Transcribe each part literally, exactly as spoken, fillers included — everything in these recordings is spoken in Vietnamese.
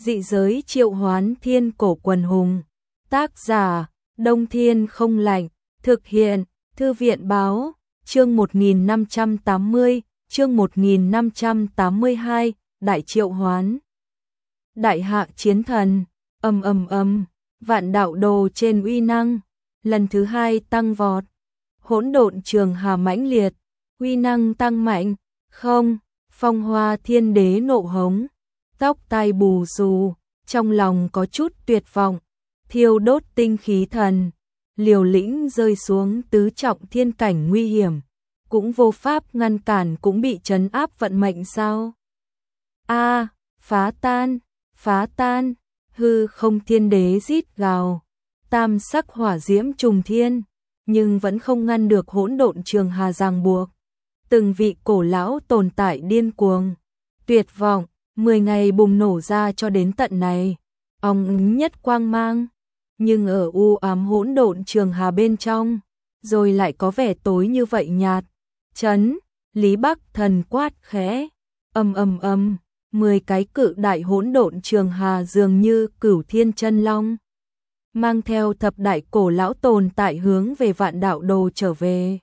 Dị giới triệu hoán thiên cổ quần hùng. Tác giả, Đông Thiên không lạnh. Thực hiện, Thư viện báo, chương một nghìn năm trăm tám mươi, chương một nghìn năm trăm tám mươi hai, Đại triệu hoán. Đại hạ chiến thần, ầm ầm ầm, vạn đạo đồ trên uy năng, lần thứ hai tăng vọt. Hỗn độn trường hà mãnh liệt, uy năng tăng mạnh, không, phong hoa thiên đế nộ hống, tóc tai bù xù, trong lòng có chút tuyệt vọng, thiêu đốt tinh khí thần, liều lĩnh rơi xuống tứ trọng thiên cảnh nguy hiểm, cũng vô pháp ngăn cản, cũng bị trấn áp vận mệnh sao? A, phá tan, phá tan, hư không thiên đế rít gào, tam sắc hỏa diễm trùng thiên, nhưng vẫn không ngăn được hỗn độn trường hà ràng buộc. Từng vị cổ lão tồn tại điên cuồng, tuyệt vọng, mười ngày bùng nổ ra cho đến tận này, ong ứng nhất quang mang, nhưng ở u ám hỗn độn trường hà bên trong, rồi lại có vẻ tối như vậy nhạt. Chấn, Lý Bắc Thần quát khẽ, ầm ầm ầm, mười cái cự đại hỗn độn trường hà dường như cửu thiên chân long, mang theo thập đại cổ lão tồn tại hướng về vạn đạo đồ trở về.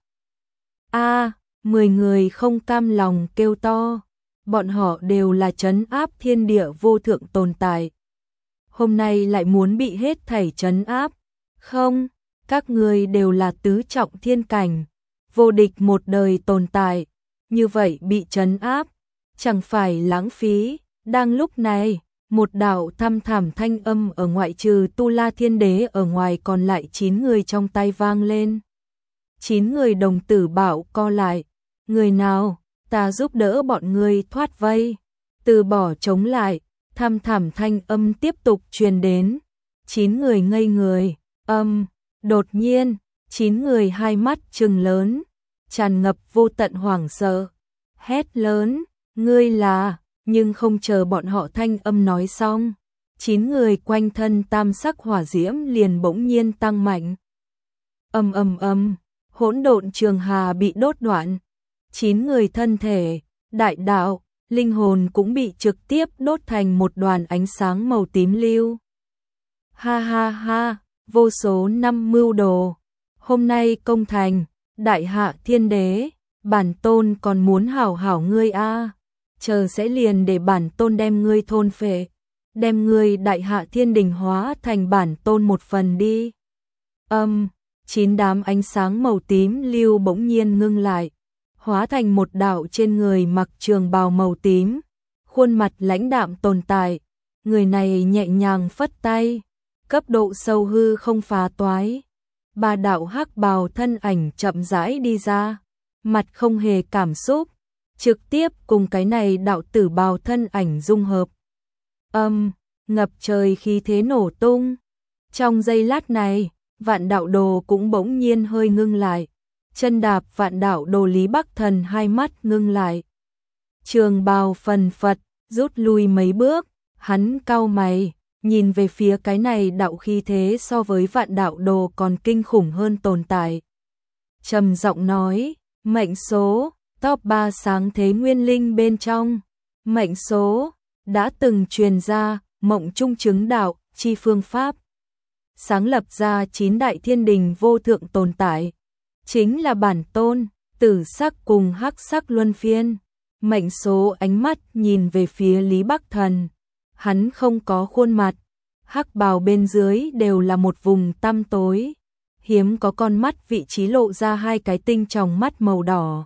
A, mười người không cam lòng kêu to, bọn họ đều là trấn áp thiên địa vô thượng tồn tại. Hôm nay lại muốn bị hết thảy trấn áp. Không, các người đều là tứ trọng thiên cảnh, vô địch một đời tồn tại, như vậy bị trấn áp, chẳng phải lãng phí. Đang lúc này, một đạo thăm thẳm thanh âm ở ngoại trừ Tu La Thiên Đế ở ngoài còn lại chín người trong tay vang lên. Chín người đồng tử bảo co lại, người nào, ta giúp đỡ bọn người thoát vây, từ bỏ chống lại. Thăm thẳm thanh âm tiếp tục truyền đến, chín người ngây người, âm, đột nhiên, chín người hai mắt trừng lớn, tràn ngập vô tận hoảng sợ, hét lớn, ngươi là, nhưng không chờ bọn họ thanh âm nói xong, chín người quanh thân tam sắc hỏa diễm liền bỗng nhiên tăng mạnh. Ầm ầm ầm, hỗn độn trường hà bị đốt đoạn, chín người thân thể, đại đạo, linh hồn cũng bị trực tiếp đốt thành một đoàn ánh sáng màu tím lưu. Ha ha ha, vô số năm mưu đồ, hôm nay công thành, đại hạ thiên đế, bản tôn còn muốn hảo hảo ngươi a, chờ sẽ liền để bản tôn đem ngươi thôn phệ, đem ngươi đại hạ thiên đình hóa thành bản tôn một phần đi. Âm, chín đám ánh sáng màu tím lưu bỗng nhiên ngưng lại, hóa thành một đạo trên người mặc trường bào màu tím, khuôn mặt lãnh đạm tồn tại, người này nhẹ nhàng phất tay, cấp độ sâu hư không phá toái, ba đạo hắc bào thân ảnh chậm rãi đi ra, mặt không hề cảm xúc, trực tiếp cùng cái này đạo tử bào thân ảnh dung hợp. Âm, ngập trời khí thế nổ tung. Trong giây lát này, vạn đạo đồ cũng bỗng nhiên hơi ngưng lại. Chân đạp vạn đạo đồ Lý Bắc Thần hai mắt ngưng lại. Trường bào phần phật, rút lui mấy bước, hắn cau mày, nhìn về phía cái này đạo khí thế so với vạn đạo đồ còn kinh khủng hơn tồn tại. Trầm giọng nói, mệnh số, top ba sáng thế nguyên linh bên trong, mệnh số, đã từng truyền ra, mộng trung chứng đạo, chi phương pháp. Sáng lập ra chín đại thiên đình vô thượng tồn tại. Chính là bản tôn, tử sắc cùng hắc sắc luân phiên. Mệnh số ánh mắt nhìn về phía Lý Bắc Thần. Hắn không có khuôn mặt, hắc bào bên dưới đều là một vùng tăm tối. Hiếm có con mắt vị trí lộ ra hai cái tinh tròng mắt màu đỏ.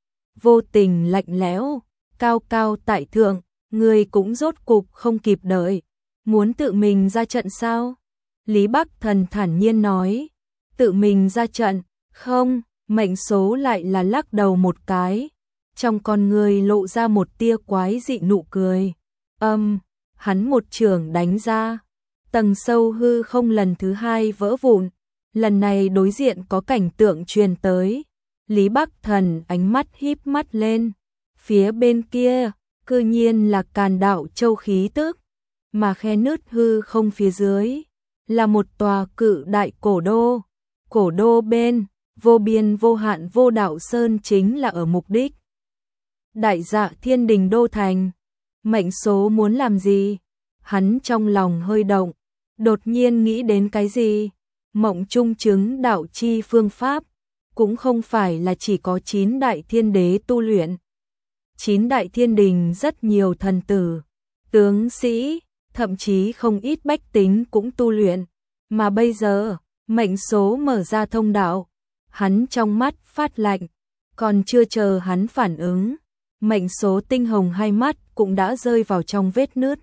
Vô tình lạnh lẽo, cao cao tại thượng, người cũng rốt cục không kịp đợi. Muốn tự mình ra trận sao? Lý Bắc Thần thản nhiên nói. Tự mình ra trận. Không, mệnh số lại là lắc đầu một cái, trong con người lộ ra một tia quái dị nụ cười. Âm, hắn một chưởng đánh ra, tầng sâu hư không lần thứ hai vỡ vụn, lần này đối diện có cảnh tượng truyền tới. Lý Bắc Thần ánh mắt híp mắt lên, phía bên kia, cư nhiên là Càn Đạo Châu khí tức, mà khe nứt hư không phía dưới, là một tòa cự đại cổ đô, cổ đô bên vô biên vô hạn vô đạo sơn chính là ở mục đích. Đại dạ thiên đình đô thành, mệnh số muốn làm gì? Hắn trong lòng hơi động, đột nhiên nghĩ đến cái gì? Mộng trung chứng đạo chi phương pháp, cũng không phải là chỉ có chín đại thiên đế tu luyện. Chín đại thiên đình rất nhiều thần tử, tướng sĩ, thậm chí không ít bách tính cũng tu luyện, mà bây giờ, mệnh số mở ra thông đạo, hắn trong mắt phát lạnh, còn chưa chờ hắn phản ứng, mệnh số tinh hồng hai mắt cũng đã rơi vào trong vết nứt.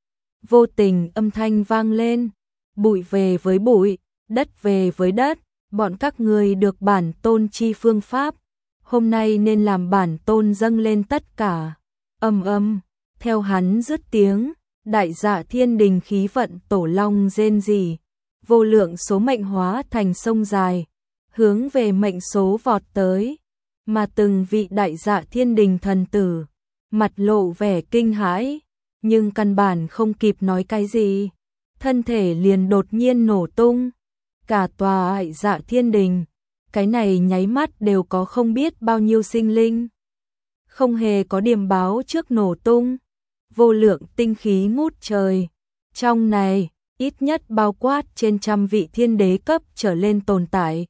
Vô tình âm thanh vang lên, bụi về với bụi, đất về với đất, bọn các ngươi được bản tôn chi phương pháp, hôm nay nên làm bản tôn dâng lên tất cả. Âm âm, theo hắn dứt tiếng, đại dạ thiên đình khí vận tổ long rên rỉ, vô lượng số mệnh hóa thành sông dài, hướng về mệnh số vọt tới, mà từng vị đại dạ thiên đình thần tử, mặt lộ vẻ kinh hãi, nhưng căn bản không kịp nói cái gì, thân thể liền đột nhiên nổ tung, cả tòa đại dạ thiên đình, cái này nháy mắt đều có không biết bao nhiêu sinh linh. Không hề có điềm báo trước nổ tung, vô lượng tinh khí ngút trời, trong này, ít nhất bao quát trên trăm vị thiên đế cấp trở lên tồn tại.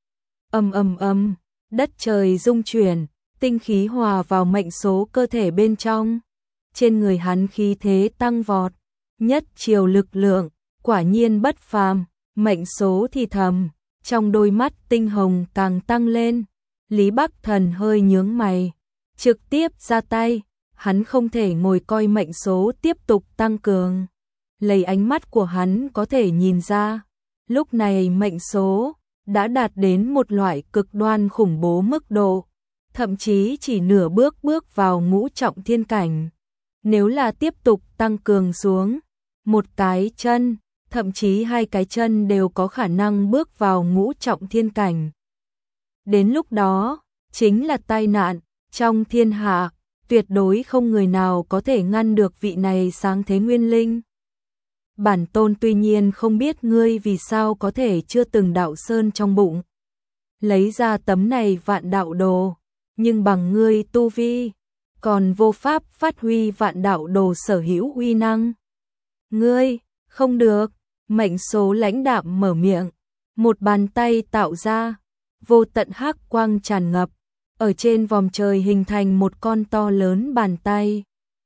Ầm ầm ầm, đất trời rung chuyển, tinh khí hòa vào mệnh số cơ thể bên trong. Trên người hắn khí thế tăng vọt, nhất chiều lực lượng, quả nhiên bất phàm, mệnh số thì thầm, trong đôi mắt tinh hồng càng tăng lên. Lý Bắc Thần hơi nhướng mày, trực tiếp ra tay, hắn không thể ngồi coi mệnh số tiếp tục tăng cường. Lấy ánh mắt của hắn có thể nhìn ra, lúc này mệnh số đã đạt đến một loại cực đoan khủng bố mức độ, thậm chí chỉ nửa bước bước vào ngũ trọng thiên cảnh. Nếu là tiếp tục tăng cường xuống, một cái chân, thậm chí hai cái chân đều có khả năng bước vào ngũ trọng thiên cảnh. Đến lúc đó, chính là tai nạn, trong thiên hạ, tuyệt đối không người nào có thể ngăn được vị này sáng thế nguyên linh. Bản tôn tuy nhiên không biết ngươi vì sao có thể chưa từng đạo sơn trong bụng, lấy ra tấm này vạn đạo đồ, nhưng bằng ngươi tu vi, còn vô pháp phát huy vạn đạo đồ sở hữu uy năng. Ngươi, không được, mệnh số lãnh đạm mở miệng, một bàn tay tạo ra, vô tận hắc quang tràn ngập, ở trên vòm trời hình thành một con to lớn bàn tay.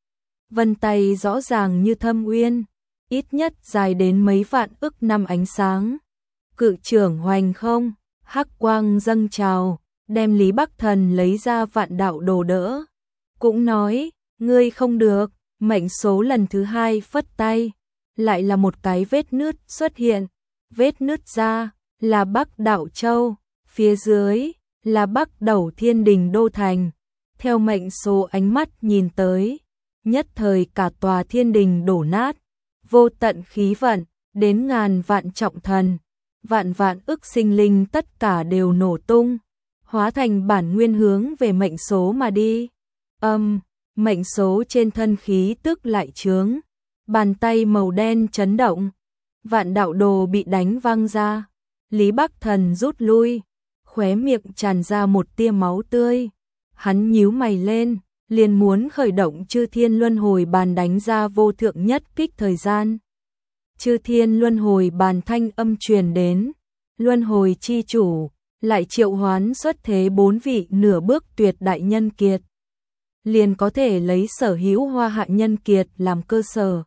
Vân tay rõ ràng như thâm uyên, ít nhất dài đến mấy vạn ức năm ánh sáng. Cự trưởng hoành không, hắc quang dâng trào, đem Lý Bắc Thần lấy ra vạn đạo đồ đỡ. Cũng nói, ngươi không được, mệnh số lần thứ hai phất tay, lại là một cái vết nứt xuất hiện, vết nứt ra là Bắc Đạo Châu, phía dưới là Bắc Đầu Thiên Đình Đô Thành. Theo mệnh số ánh mắt nhìn tới, nhất thời cả tòa thiên đình đổ nát, vô tận khí vận, đến ngàn vạn trọng thần, vạn vạn ức sinh linh tất cả đều nổ tung, hóa thành bản nguyên hướng về mệnh số mà đi. Âm, mệnh số trên thân khí tức lại chướng, bàn tay màu đen chấn động, vạn đạo đồ bị đánh văng ra, Lý Bắc Thần rút lui, khóe miệng tràn ra một tia máu tươi, hắn nhíu mày lên, liền muốn khởi động Chư Thiên Luân Hồi Bàn đánh ra vô thượng nhất kích thời gian. Chư Thiên Luân Hồi Bàn thanh âm truyền đến, Luân Hồi chi chủ lại triệu hoán xuất thế bốn vị nửa bước tuyệt đại nhân kiệt, liền có thể lấy sở hữu hoa hạ nhân kiệt làm cơ sở,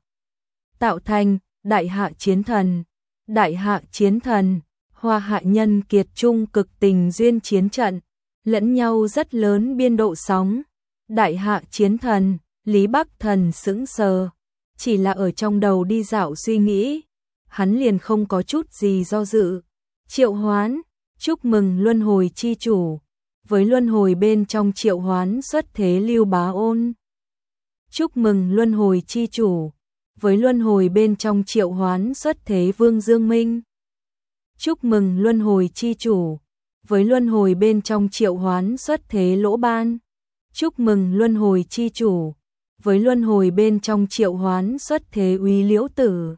tạo thành đại hạ chiến thần. Đại hạ chiến thần, hoa hạ nhân kiệt chung cực tình duyên chiến trận, lẫn nhau rất lớn biên độ sóng. Đại hạ chiến thần, Lý Bắc Thần sững sờ, chỉ là ở trong đầu đi dạo suy nghĩ, hắn liền không có chút gì do dự. Triệu hoán, chúc mừng Luân Hồi chi chủ, với Luân Hồi bên trong triệu hoán xuất thế Lưu Bá Ôn. Chúc mừng Luân Hồi chi chủ, với Luân Hồi bên trong triệu hoán xuất thế Vương Dương Minh. Chúc mừng Luân Hồi chi chủ, với Luân Hồi bên trong triệu hoán xuất thế Lỗ Ban. Chúc mừng Luân Hồi chi chủ, với Luân Hồi bên trong triệu hoán xuất thế Úy Liễu Tử.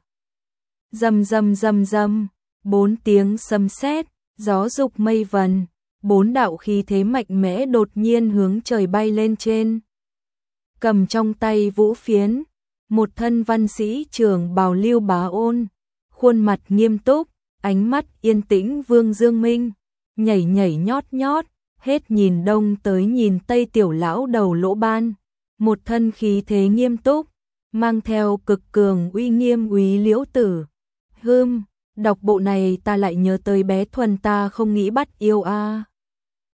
Rầm rầm rầm rầm, bốn tiếng sấm sét, gió dục mây vần, bốn đạo khí thế mạnh mẽ đột nhiên hướng trời bay lên trên. Cầm trong tay vũ phiến, một thân văn sĩ trường bào Lưu Bá Ôn, khuôn mặt nghiêm túc, ánh mắt yên tĩnh Vương Dương Minh, nhảy nhảy nhót nhót, hết nhìn đông tới nhìn tây tiểu lão đầu Lỗ Ban, một thân khí thế nghiêm túc, mang theo cực cường uy nghiêm úy Liễu Tử. Hưm, đọc bộ này ta lại nhớ tới bé Thuần ta không nghĩ bắt yêu a.